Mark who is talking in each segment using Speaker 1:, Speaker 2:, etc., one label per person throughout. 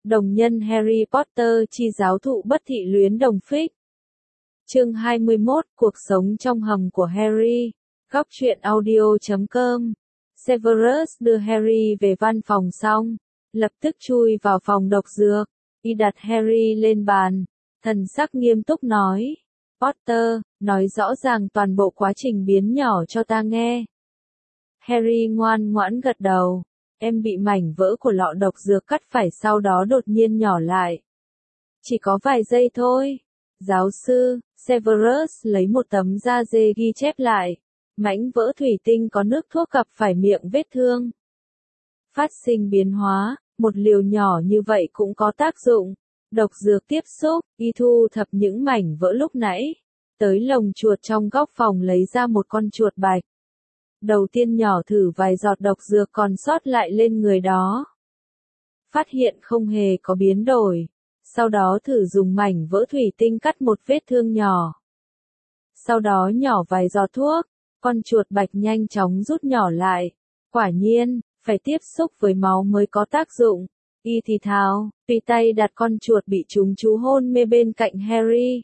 Speaker 1: Đồng nhân Harry Potter chi giáo thụ bất thị luyến đồng phích. Chương 21, Cuộc sống trong hầm của Harry. Góc truyện audio.com. Severus đưa Harry về văn phòng xong, lập tức chui vào phòng độc dược, y đặt Harry lên bàn, thần sắc nghiêm túc nói, Potter, nói rõ ràng toàn bộ quá trình biến nhỏ cho ta nghe. Harry ngoan ngoãn gật đầu, em bị mảnh vỡ của lọ độc dược cắt phải sau đó đột nhiên nhỏ lại. Chỉ có vài giây thôi. Giáo sư, Severus lấy một tấm da dê ghi chép lại. Mảnh vỡ thủy tinh có nước thuốc gặp phải miệng vết thương. Phát sinh biến hóa, một liều nhỏ như vậy cũng có tác dụng. Độc dược tiếp xúc, y thu thập những mảnh vỡ lúc nãy. Tới lồng chuột trong góc phòng lấy ra một con chuột bạch. Đầu tiên nhỏ thử vài giọt độc dược còn sót lại lên người đó. Phát hiện không hề có biến đổi. Sau đó thử dùng mảnh vỡ thủy tinh cắt một vết thương nhỏ. Sau đó nhỏ vài giọt thuốc, con chuột bạch nhanh chóng rút nhỏ lại. Quả nhiên, phải tiếp xúc với máu mới có tác dụng. Y thì thào, tùy tay đặt con chuột bị trúng chú hôn mê bên cạnh Harry.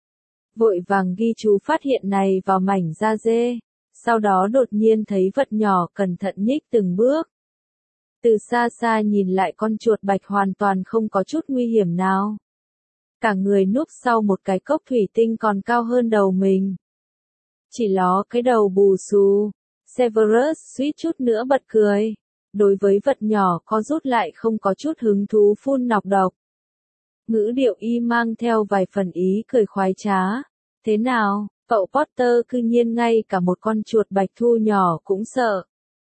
Speaker 1: Vội vàng ghi chú phát hiện này vào mảnh da dê. Sau đó đột nhiên thấy vật nhỏ cẩn thận nhích từng bước. Từ xa xa nhìn lại con chuột bạch hoàn toàn không có chút nguy hiểm nào. Cả người núp sau một cái cốc thủy tinh còn cao hơn đầu mình. Chỉ ló cái đầu bù xù. Severus suýt chút nữa bật cười. Đối với vật nhỏ co rút lại không có chút hứng thú phun nọc độc. Ngữ điệu y mang theo vài phần ý cười khoái trá. Thế nào, cậu Potter cư nhiên ngay cả một con chuột bạch thu nhỏ cũng sợ.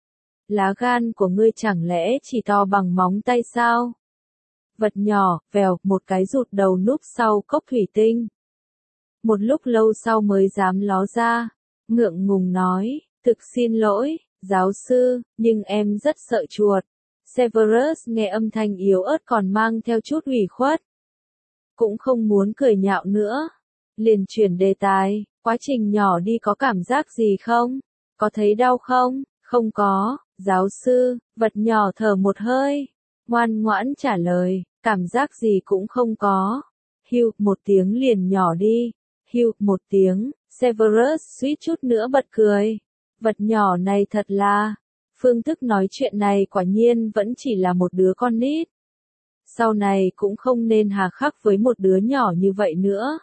Speaker 1: Lá gan của ngươi chẳng lẽ chỉ to bằng móng tay sao? Vật nhỏ, vèo, một cái rụt đầu núp sau cốc thủy tinh. Một lúc lâu sau mới dám ló ra, ngượng ngùng nói, thực xin lỗi, giáo sư, nhưng em rất sợ chuột. Severus nghe âm thanh yếu ớt còn mang theo chút ủy khuất. Cũng không muốn cười nhạo nữa. Liền chuyển đề tài, quá trình nhỏ đi có cảm giác gì không? Có thấy đau không? Không có, giáo sư, vật nhỏ thở một hơi. Ngoan ngoãn trả lời, cảm giác gì cũng không có. Hiu, một tiếng liền nhỏ đi. Hiu, một tiếng, Severus suýt chút nữa bật cười. Vật nhỏ này thật là, phương thức nói chuyện này quả nhiên vẫn chỉ là một đứa con nít. Sau này cũng không nên hà khắc với một đứa nhỏ như vậy nữa.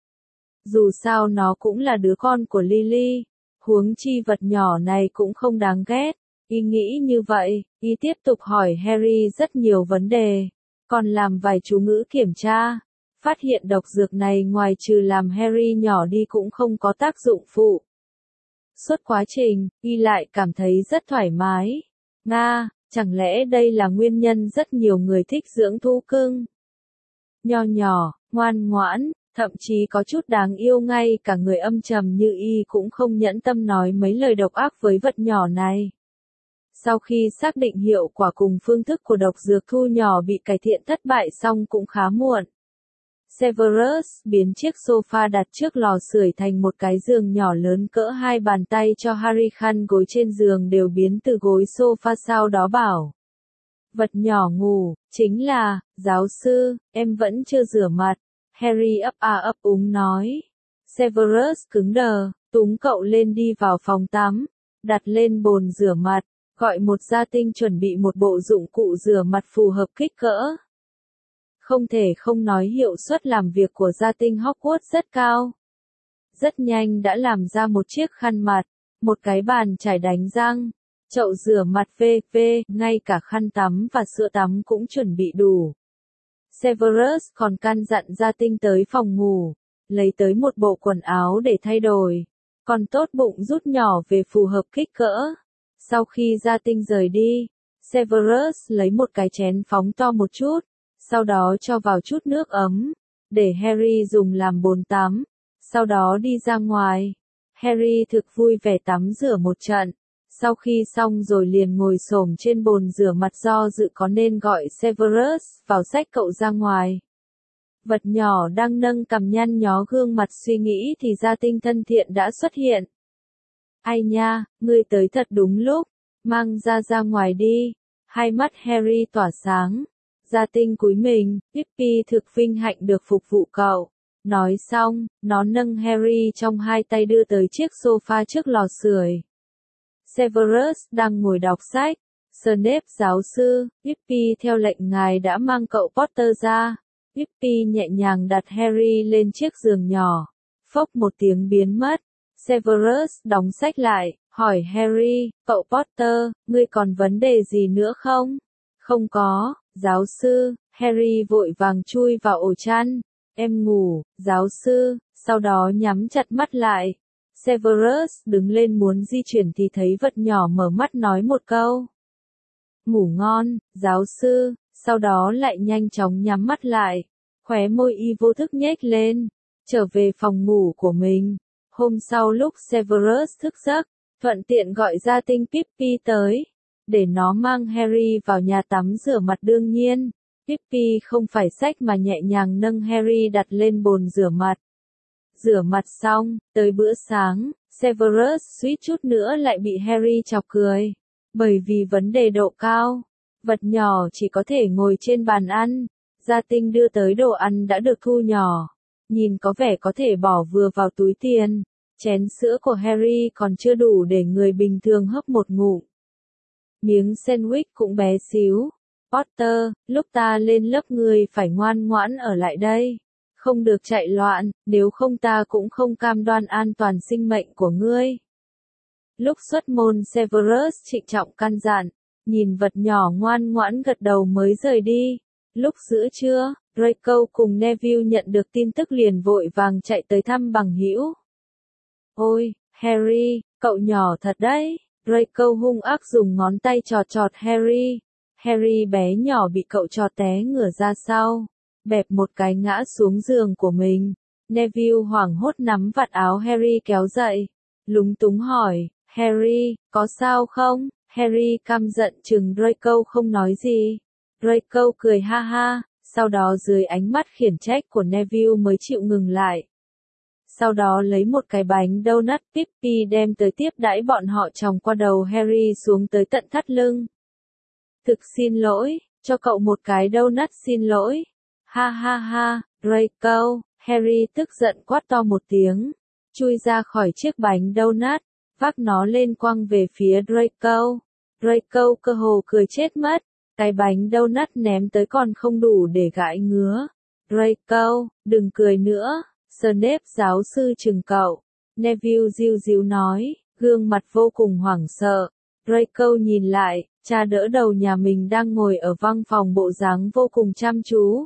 Speaker 1: Dù sao nó cũng là đứa con của Lily, huống chi vật nhỏ này cũng không đáng ghét. Y nghĩ như vậy, y tiếp tục hỏi Harry rất nhiều vấn đề, còn làm vài chú ngữ kiểm tra. Phát hiện độc dược này ngoài trừ làm Harry nhỏ đi cũng không có tác dụng phụ. Suốt quá trình, y lại cảm thấy rất thoải mái. Nga, chẳng lẽ đây là nguyên nhân rất nhiều người thích dưỡng thú cưng? Nho nhỏ, ngoan ngoãn, thậm chí có chút đáng yêu, ngay cả người âm trầm như y cũng không nhẫn tâm nói mấy lời độc ác với vật nhỏ này. Sau khi xác định hiệu quả cùng phương thức của độc dược thu nhỏ bị cải thiện thất bại xong cũng khá muộn. Severus biến chiếc sofa đặt trước lò sưởi thành một cái giường nhỏ lớn cỡ hai bàn tay cho Harry, khăn gối trên giường đều biến từ gối sofa, sau đó bảo. Vật nhỏ ngủ, chính là, giáo sư, em vẫn chưa rửa mặt. Harry ấp a ấp úng nói. Severus cứng đờ, túm cậu lên đi vào phòng tắm, đặt lên bồn rửa mặt, gọi một gia tinh chuẩn bị một bộ dụng cụ rửa mặt phù hợp kích cỡ. Không thể không nói hiệu suất làm việc của gia tinh Hogwarts rất cao. Rất nhanh đã làm ra một chiếc khăn mặt, một cái bàn chải đánh răng, chậu rửa mặt v.v. ngay cả khăn tắm và sữa tắm cũng chuẩn bị đủ. Severus còn căn dặn gia tinh tới phòng ngủ, lấy tới một bộ quần áo để thay đổi, còn tốt bụng rút nhỏ về phù hợp kích cỡ. Sau khi gia tinh rời đi, Severus lấy một cái chén phóng to một chút, sau đó cho vào chút nước ấm, để Harry dùng làm bồn tắm, sau đó đi ra ngoài. Harry thực vui vẻ tắm rửa một trận, sau khi xong rồi liền ngồi xổm trên bồn rửa mặt do dự có nên gọi Severus vào xách cậu ra ngoài. Vật nhỏ đang nâng cằm nhăn nhó gương mặt suy nghĩ thì gia tinh thân thiện đã xuất hiện. Ai nha, ngươi tới thật đúng lúc, mang ra ngoài đi. Hai mắt Harry tỏa sáng, Gia Tinh cúi mình, Pippi thực vinh hạnh được phục vụ cậu. Nói xong, nó nâng Harry trong hai tay đưa tới chiếc sofa trước lò sưởi. Severus đang ngồi đọc sách. Snape giáo sư, Pippi theo lệnh ngài đã mang cậu Potter ra. Pippi nhẹ nhàng đặt Harry lên chiếc giường nhỏ. Phốc một tiếng biến mất. Severus đóng sách lại, hỏi Harry, cậu Potter, ngươi còn vấn đề gì nữa không? Không có, giáo sư. Harry vội vàng chui vào ổ chăn. Em ngủ, giáo sư, sau đó nhắm chặt mắt lại. Severus đứng lên muốn di chuyển thì thấy vật nhỏ mở mắt nói một câu. Ngủ ngon, giáo sư, sau đó lại nhanh chóng nhắm mắt lại. Khóe môi y vô thức nhếch lên, trở về phòng ngủ của mình. Hôm sau lúc Severus thức giấc, thuận tiện gọi Gia Tinh Pippi tới, để nó mang Harry vào nhà tắm rửa mặt đương nhiên. Pippi không phải xách mà nhẹ nhàng nâng Harry đặt lên bồn rửa mặt. Rửa mặt xong, tới bữa sáng, Severus suýt chút nữa lại bị Harry chọc cười. Bởi vì vấn đề độ cao, vật nhỏ chỉ có thể ngồi trên bàn ăn. Gia Tinh đưa tới đồ ăn đã được thu nhỏ. Nhìn có vẻ có thể bỏ vừa vào túi tiền. Chén sữa của Harry còn chưa đủ để người bình thường hấp một ngụm. Miếng sandwich cũng bé xíu. Potter, lúc ta lên lớp ngươi phải ngoan ngoãn ở lại đây. Không được chạy loạn, nếu không ta cũng không cam đoan an toàn sinh mệnh của ngươi. Lúc xuất môn Severus trịnh trọng căn dặn, nhìn vật nhỏ ngoan ngoãn gật đầu mới rời đi. Lúc giữa trưa, Draco cùng Neville nhận được tin tức liền vội vàng chạy tới thăm bằng hữu. Ôi, Harry, cậu nhỏ thật đấy. Draco hung ác dùng ngón tay chọt chọt Harry. Harry bé nhỏ bị cậu chọt té ngửa ra sau, bẹp một cái ngã xuống giường của mình. Neville hoảng hốt nắm vạt áo Harry kéo dậy, lúng túng hỏi, Harry, có sao không? Harry căm giận trừng Draco không nói gì. Draco cười ha ha, sau đó dưới ánh mắt khiển trách của Neville mới chịu ngừng lại. Sau đó lấy một cái bánh donut Pippi đem tới tiếp đãi bọn họ chòng qua đầu Harry xuống tới tận thắt lưng. Thực xin lỗi, cho cậu một cái donut xin lỗi. Ha ha ha, Draco, Harry tức giận quát to một tiếng, chui ra khỏi chiếc bánh donut, vác nó lên quăng về phía Draco. Draco cơ hồ cười chết mất, cái bánh donut ném tới còn không đủ để gãi ngứa. Draco, đừng cười nữa, Snape giáo sư trừng cậu. Neville ríu ríu nói, gương mặt vô cùng hoảng sợ. Draco nhìn lại, cha đỡ đầu nhà mình đang ngồi ở văn phòng bộ dáng vô cùng chăm chú.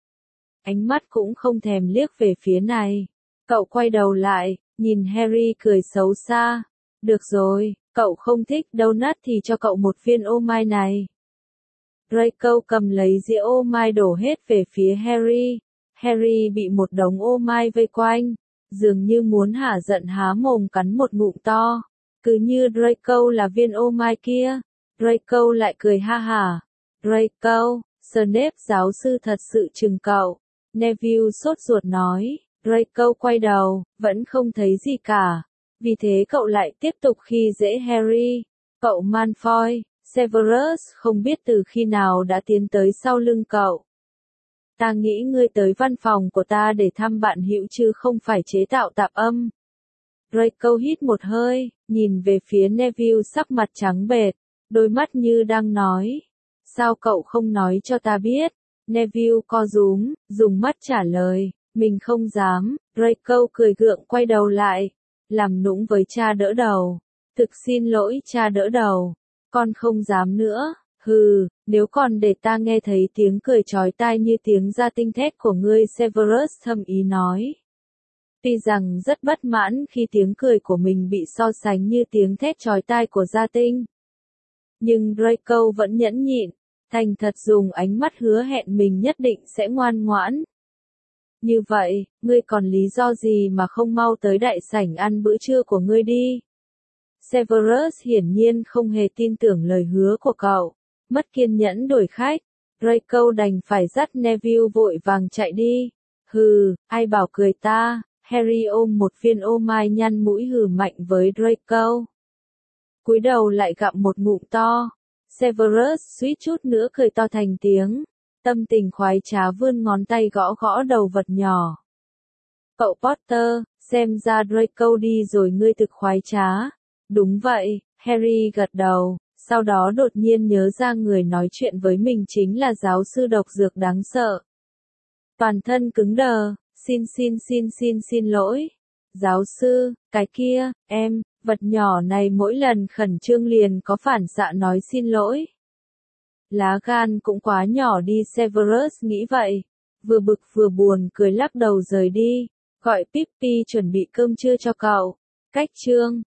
Speaker 1: Ánh mắt cũng không thèm liếc về phía này. Cậu quay đầu lại, nhìn Harry cười xấu xa. Được rồi, cậu không thích donut thì cho cậu một viên ô mai này. Draco cầm lấy dĩa ô mai đổ hết về phía Harry. Harry bị một đống ô mai vây quanh, dường như muốn hả giận há mồm cắn một ngụm to. Cứ như Draco là viên ô mai kia. Draco lại cười ha hả. Draco, Snape giáo sư thật sự trừng cậu. Neville sốt ruột nói. Draco quay đầu, vẫn không thấy gì cả. Vì thế cậu lại tiếp tục khi dễ Harry. Cậu Malfoy, Severus không biết từ khi nào đã tiến tới sau lưng cậu. Ta nghĩ ngươi tới văn phòng của ta để thăm bạn hữu chứ không phải chế tạo tạp âm. Draco hít một hơi, nhìn về phía Neville sắc mặt trắng bệch, đôi mắt như đang nói. Sao cậu không nói cho ta biết? Neville co rúm, dùng mắt trả lời, mình không dám. Draco cười gượng quay đầu lại, làm nũng với cha đỡ đầu. Thực xin lỗi cha đỡ đầu, con không dám nữa. Hừ, nếu còn để ta nghe thấy tiếng cười chói tai như tiếng Gia Tinh thét của ngươi, Severus thầm ý nói. Tuy rằng rất bất mãn khi tiếng cười của mình bị so sánh như tiếng thét chói tai của Gia Tinh. Nhưng Draco vẫn nhẫn nhịn, thành thật dùng ánh mắt hứa hẹn mình nhất định sẽ ngoan ngoãn. Như vậy, ngươi còn lý do gì mà không mau tới đại sảnh ăn bữa trưa của ngươi đi? Severus hiển nhiên không hề tin tưởng lời hứa của cậu. Mất kiên nhẫn đuổi khách, Draco đành phải dắt Neville vội vàng chạy đi. Hừ, ai bảo cười ta? Harry ôm một viên ô mai nhăn mũi hừ mạnh với Draco. Cúi đầu lại gặm một ngụm to. Severus suýt chút nữa cười to thành tiếng. Tâm tình khoái trá vươn ngón tay gõ gõ đầu vật nhỏ. Cậu Potter, xem ra Draco đi rồi ngươi thực khoái trá. Đúng vậy, Harry gật đầu, sau đó đột nhiên nhớ ra người nói chuyện với mình chính là giáo sư độc dược đáng sợ. Toàn thân cứng đờ, xin lỗi. Giáo sư, cái kia, vật nhỏ này mỗi lần khẩn trương liền có phản xạ nói xin lỗi. Lá gan cũng quá nhỏ đi, Severus nghĩ vậy. Vừa bực vừa buồn cười lắc đầu rời đi, gọi Pippi chuẩn bị cơm trưa cho cậu. Cách chương